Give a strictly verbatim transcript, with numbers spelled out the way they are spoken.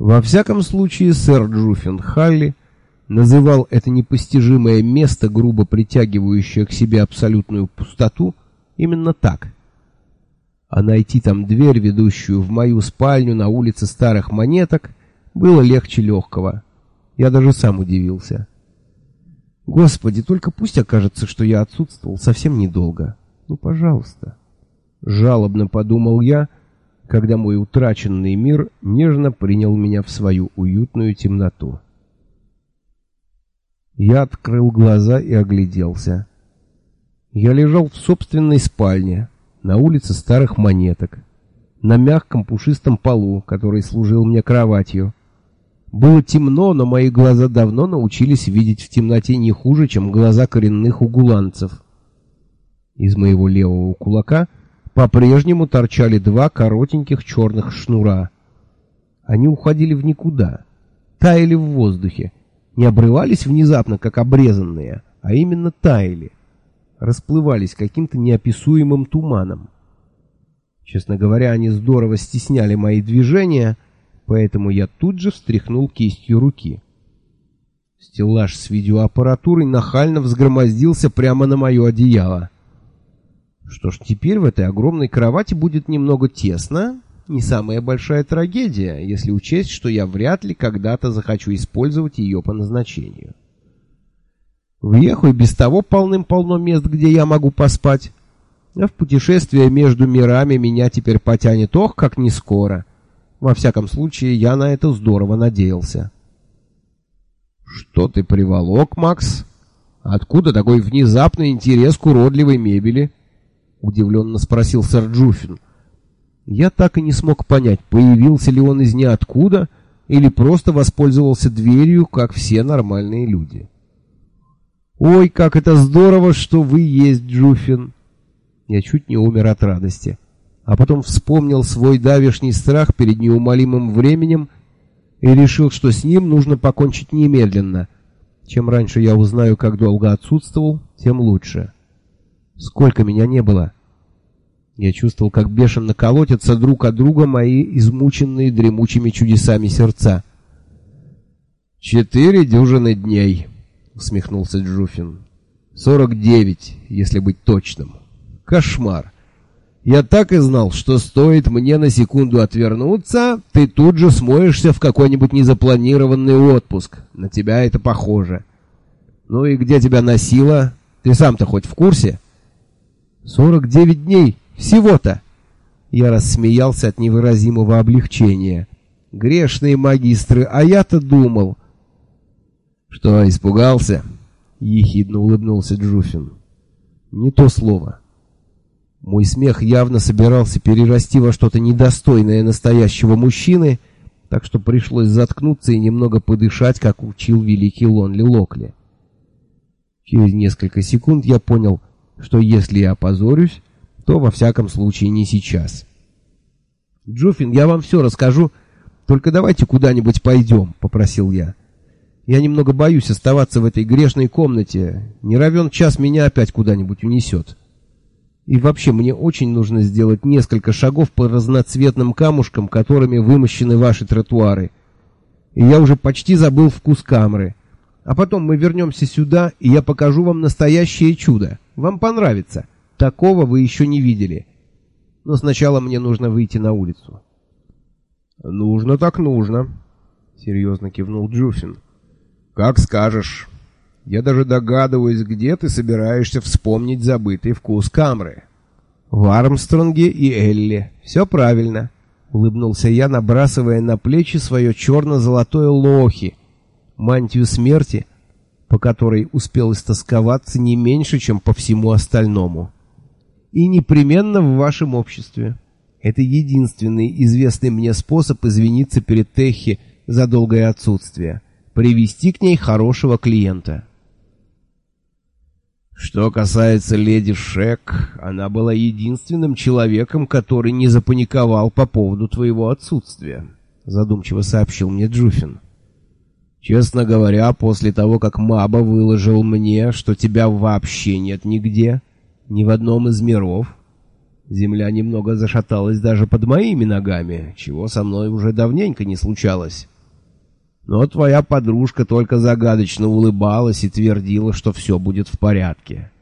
Во всяком случае, сэр Джуффин Халли называл это непостижимое место, грубо притягивающее к себе абсолютную пустоту, именно так. А найти там дверь, ведущую в мою спальню на улице Старых Монеток, было легче легкого. Я даже сам удивился. Господи, только пусть окажется, что я отсутствовал совсем недолго. Ну, пожалуйста. Жалобно подумал я, когда мой утраченный мир нежно принял меня в свою уютную темноту. Я открыл глаза и огляделся. Я лежал в собственной спальне, на улице Старых Монеток, на мягком пушистом полу, который служил мне кроватью. Было темно, но мои глаза давно научились видеть в темноте не хуже, чем глаза коренных угуланцев. Из моего левого кулака по-прежнему торчали два коротеньких черных шнура. Они уходили в никуда, таяли в воздухе, не обрывались внезапно, как обрезанные, а именно таяли, расплывались каким-то неописуемым туманом. Честно говоря, они здорово стесняли мои движения, поэтому я тут же встряхнул кистью руки. Стеллаж с видеоаппаратурой нахально взгромоздился прямо на мое одеяло. Что ж, теперь в этой огромной кровати будет немного тесно. Не самая большая трагедия, если учесть, что я вряд ли когда-то захочу использовать ее по назначению. В Йеху и без того полным-полно мест, где я могу поспать. А в путешествие между мирами меня теперь потянет ох, как не скоро. Во всяком случае, я на это здорово надеялся. «Что ты приволок, Макс? Откуда такой внезапный интерес к уродливой мебели?» — удивленно спросил сэр Джуффин. Я так и не смог понять, появился ли он из ниоткуда или просто воспользовался дверью, как все нормальные люди. «Ой, как это здорово, что вы есть, Джуффин!» Я чуть не умер от радости, а потом вспомнил свой давешний страх перед неумолимым временем и решил, что с ним нужно покончить немедленно. Чем раньше я узнаю, как долго отсутствовал, тем лучше. Сколько меня не было? Я чувствовал, как бешено колотятся друг от друга мои измученные дремучими чудесами сердца. «Четыре дюжины дней», — усмехнулся Джуффин. «Сорок девять, если быть точным. Кошмар. Я так и знал, что стоит мне на секунду отвернуться, ты тут же смоешься в какой-нибудь незапланированный отпуск. На тебя это похоже. Ну и где тебя носило? Ты сам-то хоть в курсе?» «Сорок девять дней. Всего-то!» Я рассмеялся от невыразимого облегчения. «Грешные магистры, а я-то думал...» «Что, испугался?» — ехидно улыбнулся Джуффин. «Не то слово». Мой смех явно собирался перерасти во что-то недостойное настоящего мужчины, так что пришлось заткнуться и немного подышать, как учил великий Лонли Локли. Через несколько секунд я понял, что если я опозорюсь, то во всяком случае не сейчас. «Джуффин, я вам все расскажу, только давайте куда-нибудь пойдем», — попросил я. «Я немного боюсь оставаться в этой грешной комнате. Не равен час меня опять куда-нибудь унесет. И вообще, мне очень нужно сделать несколько шагов по разноцветным камушкам, которыми вымощены ваши тротуары. И я уже почти забыл вкус камры. А потом мы вернемся сюда, и я покажу вам настоящее чудо. Вам понравится. Такого вы еще не видели. Но сначала мне нужно выйти на улицу». «Нужно так нужно», — серьезно кивнул Джуффин. «Как скажешь. Я даже догадываюсь, где ты собираешься вспомнить забытый вкус камры». «В Армстронге и Элли. Все правильно», — улыбнулся я, набрасывая на плечи свое черно-золотое лохи, мантию смерти, по которой успел истосковаться не меньше, чем по всему остальному. «И непременно в вашем обществе. Это единственный известный мне способ извиниться перед Техи за долгое отсутствие. Привести к ней хорошего клиента». «Что касается леди Шек, она была единственным человеком, который не запаниковал по поводу твоего отсутствия», — задумчиво сообщил мне Джуффин. «Честно говоря, после того, как Маба выложил мне, что тебя вообще нет нигде, ни в одном из миров, земля немного зашаталась даже под моими ногами, чего со мной уже давненько не случалось». Но твоя подружка только загадочно улыбалась и твердила, что все будет в порядке.